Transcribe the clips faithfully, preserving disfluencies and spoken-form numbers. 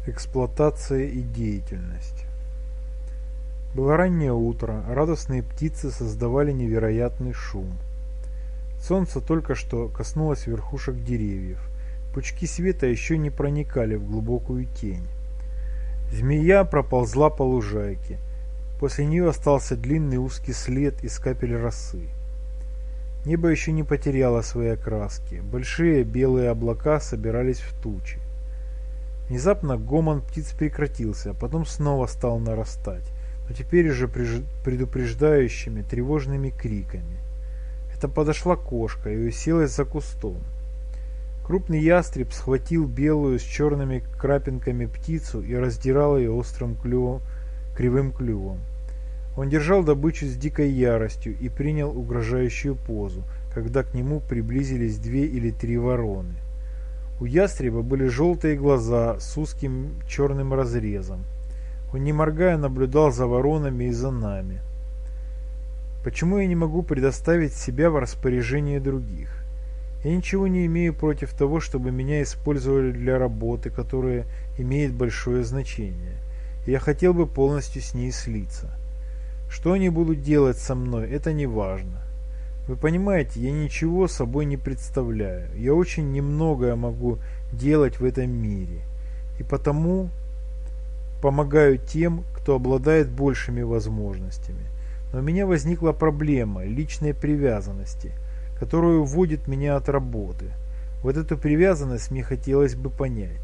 Эксплуатация и деятельность. Было раннее утро, радостные птицы создавали невероятный шум. Солнце только что коснулось верхушек деревьев. Пучки света еще не проникали в глубокую тень. Змея проползла по лужайке. После нее остался длинный узкий след из капель росы. Небо еще не потеряло своей окраски. Большие белые облака собирались в тучи. Внезапно гомон птиц прекратился, а потом снова стал нарастать, но теперь уже предупреждающими тревожными криками. Это подошла кошка и уселась за кустом. Крупный ястреб схватил белую с черными крапинками птицу и раздирал ее острым клювом, кривым клювом. Он держал добычу с дикой яростью и принял угрожающую позу, когда к нему приблизились две или три вороны. У ястреба были желтые глаза с узким черным разрезом. Он, не моргая, наблюдал за воронами и за нами. Почему я не могу предоставить себя в распоряжение других? Я ничего не имею против того, чтобы меня использовали для работы, которая имеет большое значение. И я хотел бы полностью с ней слиться. Что они будут делать со мной, это не важно. Вы понимаете, я ничего собой не представляю. Я очень немногое могу делать в этом мире. И потому помогаю тем, кто обладает большими возможностями. Но у меня возникла проблема личной привязанности, которая уводит меня от работы. Вот эту привязанность мне хотелось бы понять.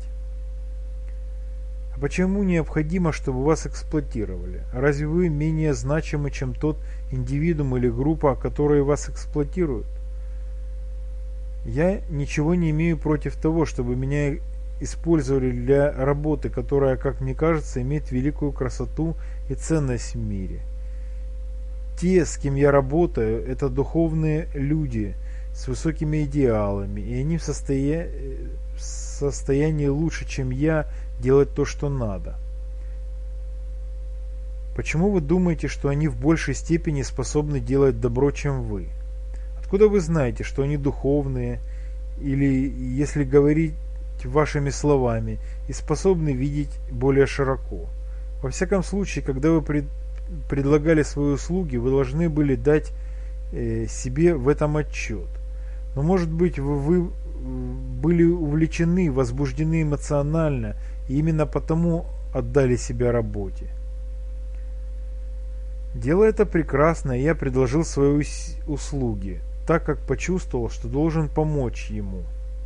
А почему необходимо, чтобы вас эксплуатировали? Разве вы менее значимы, чем тот индивидуум или группа, которые вас эксплуатируют? Я ничего не имею против того, чтобы меня использовали для работы, которая, как мне кажется, имеет великую красоту и ценность в мире. Те, с кем я работаю, это духовные люди с высокими идеалами, и они в состоянии, в состоянии лучше, чем я, делать то, что надо. Почему вы думаете, что они в большей степени способны делать добро, чем вы? Откуда вы знаете, что они духовные, или, если говорить вашими словами, и способны видеть более широко? Во всяком случае, когда вы пред, предлагали свои услуги, вы должны были дать э, себе в этом отчет. Но, может быть, вы, вы были увлечены, возбуждены эмоционально, и именно потому отдали себя работе. Дело это прекрасно, и я предложил свои услуги, так как почувствовал, что должен помочь ему.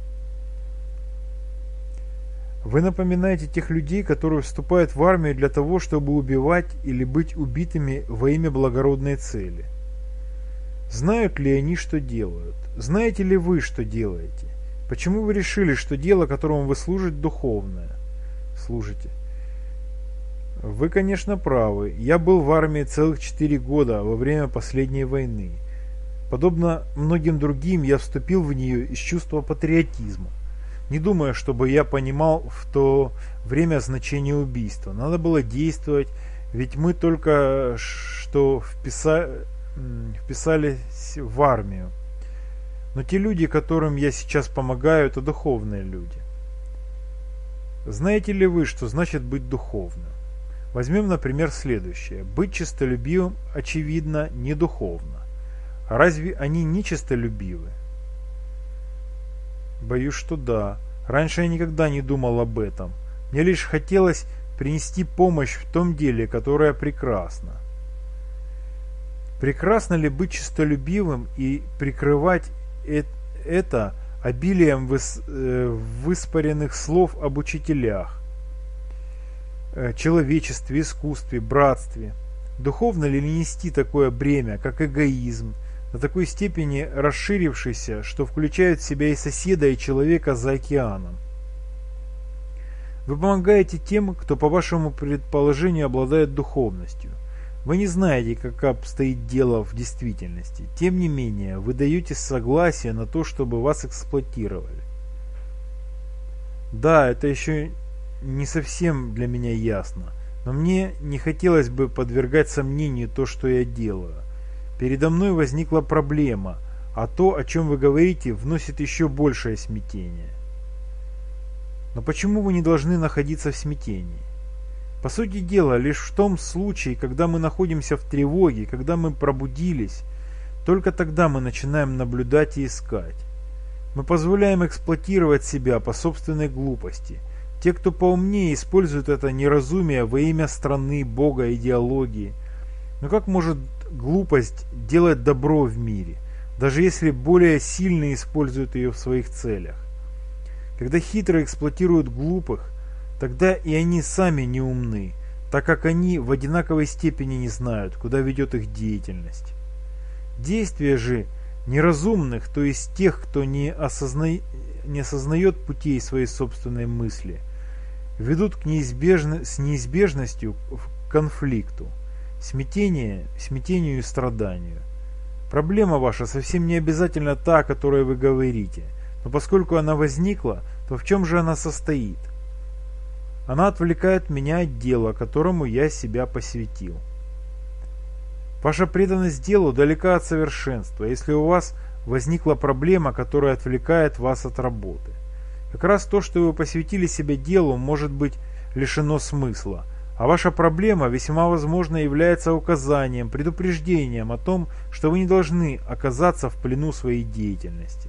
Вы напоминаете тех людей, которые вступают в армию для того, чтобы убивать или быть убитыми во имя благородной цели. Знают ли они, что делают? Знаете ли вы, что делаете? Почему вы решили, что дело, которому вы служите, духовное? Служите. Вы, конечно, правы. Я был в армии целых четыре года во время последней войны. Подобно многим другим, я вступил в нее из чувства патриотизма. Не думая, чтобы я понимал в то время значение убийства. Надо было действовать, ведь мы только что вписа... вписались в армию. Но те люди, которым я сейчас помогаю, это духовные люди. Знаете ли вы, что значит быть духовным? Возьмем, например, следующее. Быть честолюбивым, очевидно, не духовно. А разве они не честолюбивы? Боюсь, что да. Раньше я никогда не думал об этом. Мне лишь хотелось принести помощь в том деле, которое прекрасно. Прекрасно ли быть честолюбивым и прикрывать это обилием выспаренных слов об учителях, человечестве, искусстве, братстве? Духовно ли нести такое бремя, как эгоизм, до такой степени расширившийся, что включает в себя и соседа, и человека за океаном? Вы помогаете тем, кто, по вашему предположению, обладает духовностью. Вы не знаете, как обстоит дело в действительности. Тем не менее, вы даете согласие на то, чтобы вас эксплуатировали. Да, это еще не совсем для меня ясно, но мне не хотелось бы подвергать сомнению то, что я делаю. Передо мной возникла проблема, а то, о чем вы говорите, вносит еще большее смятение. Но почему вы не должны находиться в смятении? По сути дела, лишь в том случае, когда мы находимся в тревоге, когда мы пробудились, только тогда мы начинаем наблюдать и искать. Мы позволяем эксплуатировать себя по собственной глупости. Те, кто поумнее, используют это неразумие во имя страны, Бога, идеологии. Но как может глупость делать добро в мире, даже если более сильные используют ее в своих целях? Когда хитро эксплуатируют глупых, тогда и они сами не умны, так как они в одинаковой степени не знают, куда ведет их деятельность. Действия же неразумных, то есть тех, кто не, осозна... не осознает путей своей собственной мысли, ведут к неизбежно... с неизбежностью к конфликту, смятению, смятению и страданию. Проблема ваша совсем не обязательно та, о которой вы говорите, но поскольку она возникла, то в чем же она состоит? Она отвлекает меня от дела, которому я себя посвятил. Ваша преданность делу далека от совершенства, если у вас возникла проблема, которая отвлекает вас от работы. Как раз то, что вы посвятили себя делу, может быть лишено смысла, а ваша проблема весьма возможно является указанием, предупреждением о том, что вы не должны оказаться в плену своей деятельности.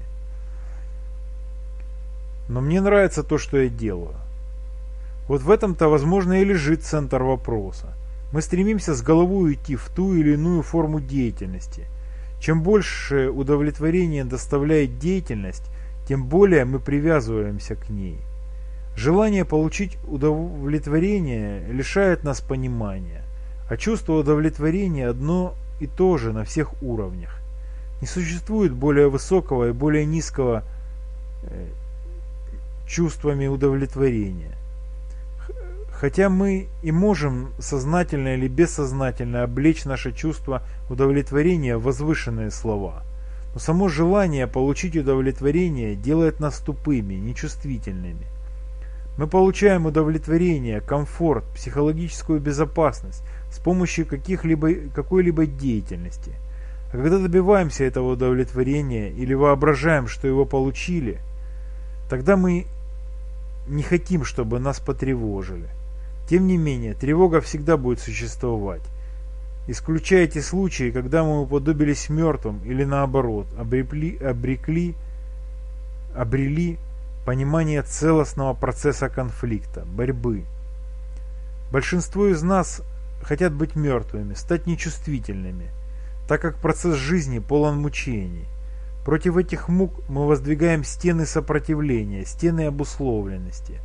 Но мне нравится то, что я делаю. Вот в этом-то, возможно, и лежит центр вопроса. Мы стремимся с головой уйти в ту или иную форму деятельности. Чем больше удовлетворения доставляет деятельность, тем более мы привязываемся к ней. Желание получить удовлетворение лишает нас понимания, а чувство удовлетворения одно и то же на всех уровнях. Не существует более высокого и более низкого э, чувствами удовлетворения. Хотя мы и можем сознательно или бессознательно облечь наше чувство удовлетворения в возвышенные слова, но само желание получить удовлетворение делает нас тупыми, нечувствительными. Мы получаем удовлетворение, комфорт, психологическую безопасность с помощью каких-либо, какой-либо деятельности. А когда добиваемся этого удовлетворения или воображаем, что его получили, тогда мы не хотим, чтобы нас потревожили. Тем не менее, тревога всегда будет существовать. Исключая те случаи, когда мы уподобились мертвым или наоборот, обрекли, обрекли, обрели понимание целостного процесса конфликта, борьбы. Большинство из нас хотят быть мертвыми, стать нечувствительными, так как процесс жизни полон мучений. Против этих мук мы воздвигаем стены сопротивления, стены обусловленности.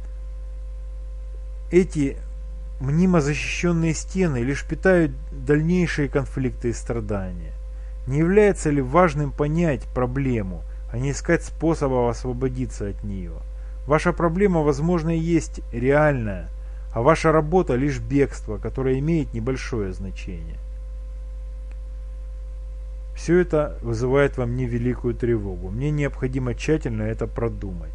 Эти мнимо защищенные стены лишь питают дальнейшие конфликты и страдания. Не является ли важным понять проблему, а не искать способов освободиться от нее? Ваша проблема, возможно, и есть реальная, а ваша работа лишь бегство, которое имеет небольшое значение. Все это вызывает во мне великую тревогу. Мне необходимо тщательно это продумать.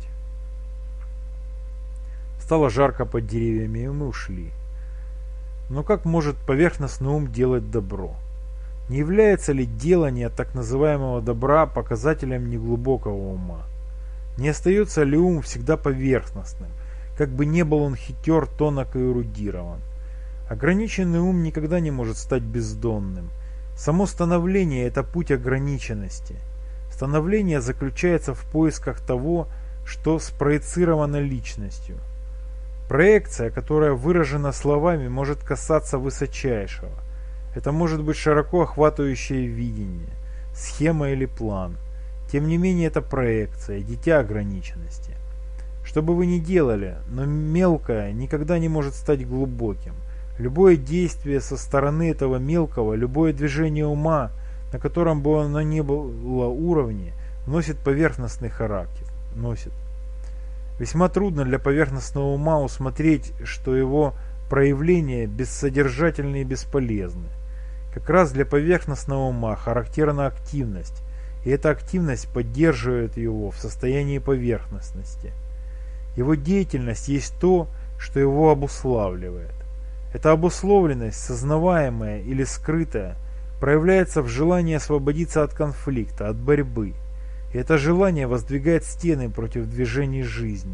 Стало жарко под деревьями, и мы ушли. Но как может поверхностный ум делать добро? Не является ли делание так называемого добра показателем неглубокого ума? Не остается ли ум всегда поверхностным, как бы не был он хитер, тонок и эрудирован? Ограниченный ум никогда не может стать бездонным. Само становление – это путь ограниченности. Становление заключается в поисках того, что спроецировано личностью. Проекция, которая выражена словами, может касаться высочайшего. Это может быть широко охватывающее видение, схема или план. Тем не менее, это проекция, дитя ограниченности. Что бы вы ни делали, но мелкое никогда не может стать глубоким. Любое действие со стороны этого мелкого, любое движение ума, на котором бы оно ни было уровне, носит поверхностный характер. Носит. Весьма трудно для поверхностного ума усмотреть, что его проявления бессодержательны и бесполезны. Как раз для поверхностного ума характерна активность, и эта активность поддерживает его в состоянии поверхностности. Его деятельность есть то, что его обуславливает. Эта обусловленность, сознаваемая или скрытая, проявляется в желании освободиться от конфликта, от борьбы. И это желание воздвигает стены против движений жизни,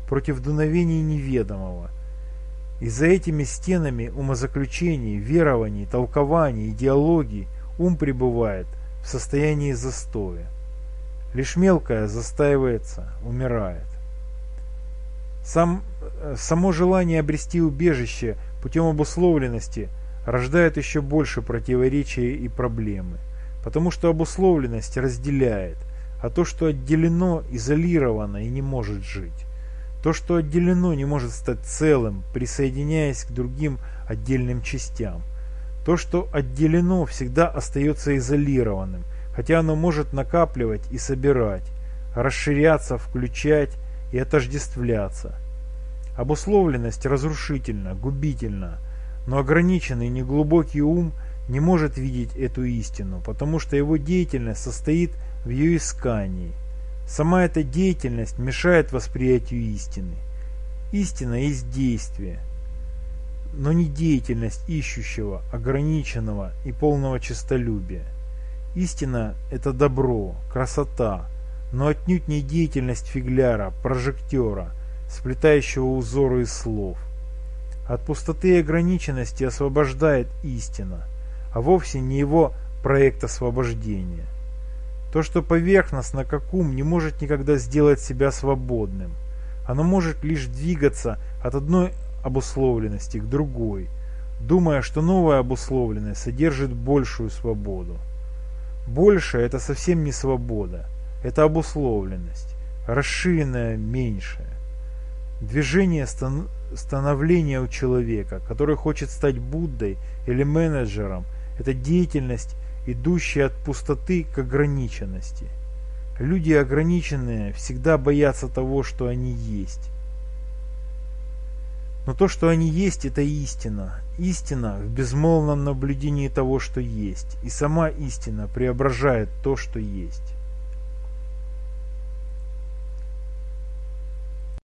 против дуновений неведомого. И за этими стенами умозаключений, верований, толкований, идеологий ум пребывает в состоянии застоя. Лишь мелкое застаивается, умирает. Сам, само желание обрести убежище путем обусловленности рождает еще больше противоречия и проблемы, потому что обусловленность разделяет, а то, что отделено, изолировано и не может жить. То, что отделено, не может стать целым, присоединяясь к другим отдельным частям. То, что отделено, всегда остается изолированным, хотя оно может накапливать и собирать, расширяться, включать и отождествляться. Обусловленность разрушительна, губительна, но ограниченный неглубокий ум не может видеть эту истину, потому что его деятельность состоит в ее искании. Сама эта деятельность мешает восприятию истины. Истина есть действие, но не деятельность ищущего, ограниченного и полного честолюбия. Истина – это добро, красота, но отнюдь не деятельность фигляра, прожектора, сплетающего узоры из слов. От пустоты и ограниченности освобождает истина, а вовсе не его проект освобождения. То, что поверхностно, как ум, не может никогда сделать себя свободным. Оно может лишь двигаться от одной обусловленности к другой, думая, что новая обусловленность содержит большую свободу. Большая – это совсем не свобода, это обусловленность, расширенная меньшая. Движение стан- становления у человека, который хочет стать Буддой или менеджером, это деятельность, идущая от пустоты к ограниченности. Люди ограниченные всегда боятся того, что они есть. Но то, что они есть, это истина. Истина в безмолвном наблюдении того, что есть. И сама истина преображает то, что есть.